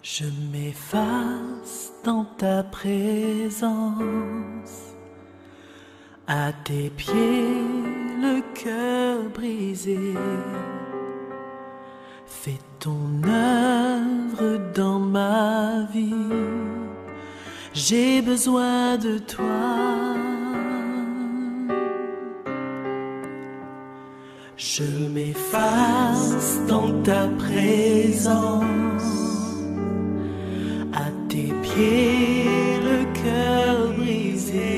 Je m'efface dans ta présence, à tes pieds le cœur brisé. Fais ton œuvre dans ma vie, j'ai besoin de toi. Je m'efface dans ta présence, à tes pieds le cœur brisé.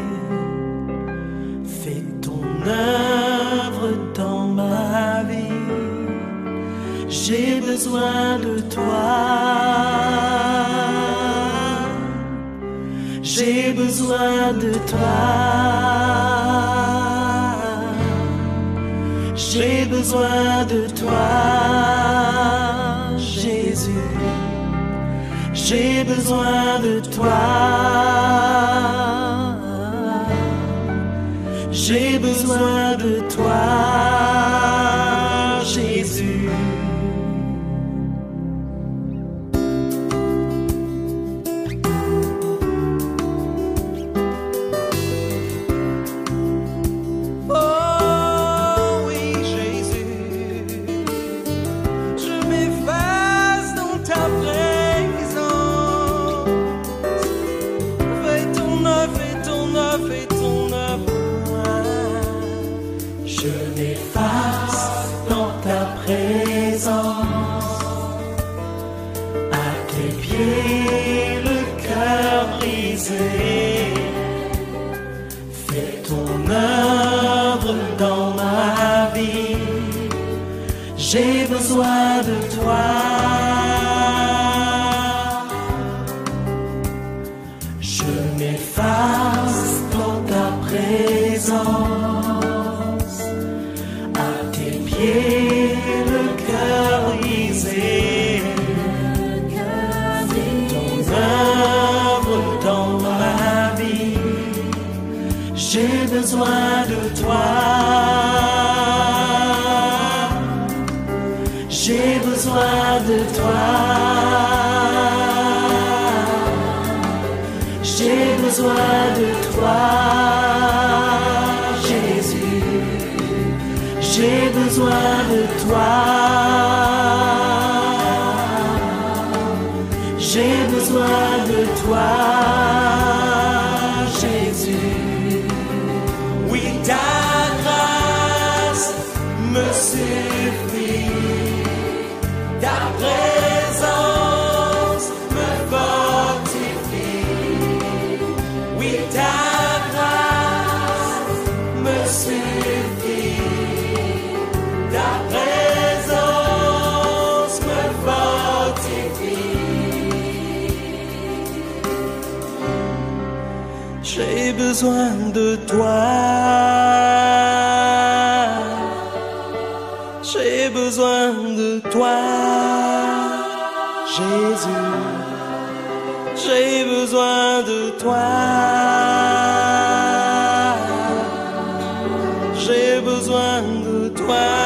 Fais ton œuvre dans ma vie, j'ai besoin de toi. J'ai besoin de toi. J'ai besoin de toi, Jésus. J'ai besoin de toi. J'ai besoin de toi, Jésus. Je m'efface dans ta présence, à tes pieds le cœur brisé. Fais ton œuvre dans ma vie, j'ai besoin de toi. Je m'efface dans ta présence, le cœur brisé. Fais ton œuvre dans ma vie, j'ai besoin de toi. J'ai besoin de toi. J'ai besoin de toi, Jésus. J'ai besoin de toi. J'ai besoin de toi, Jésus. Oui, ta grâce me suffit. Ta présence me fortifie. Oui, ta grâce me suffit. Ta présence me fortifie. J'ai besoin de toi. J'ai besoin de toi, Jésus. J'ai besoin de toi. J'ai besoin de toi.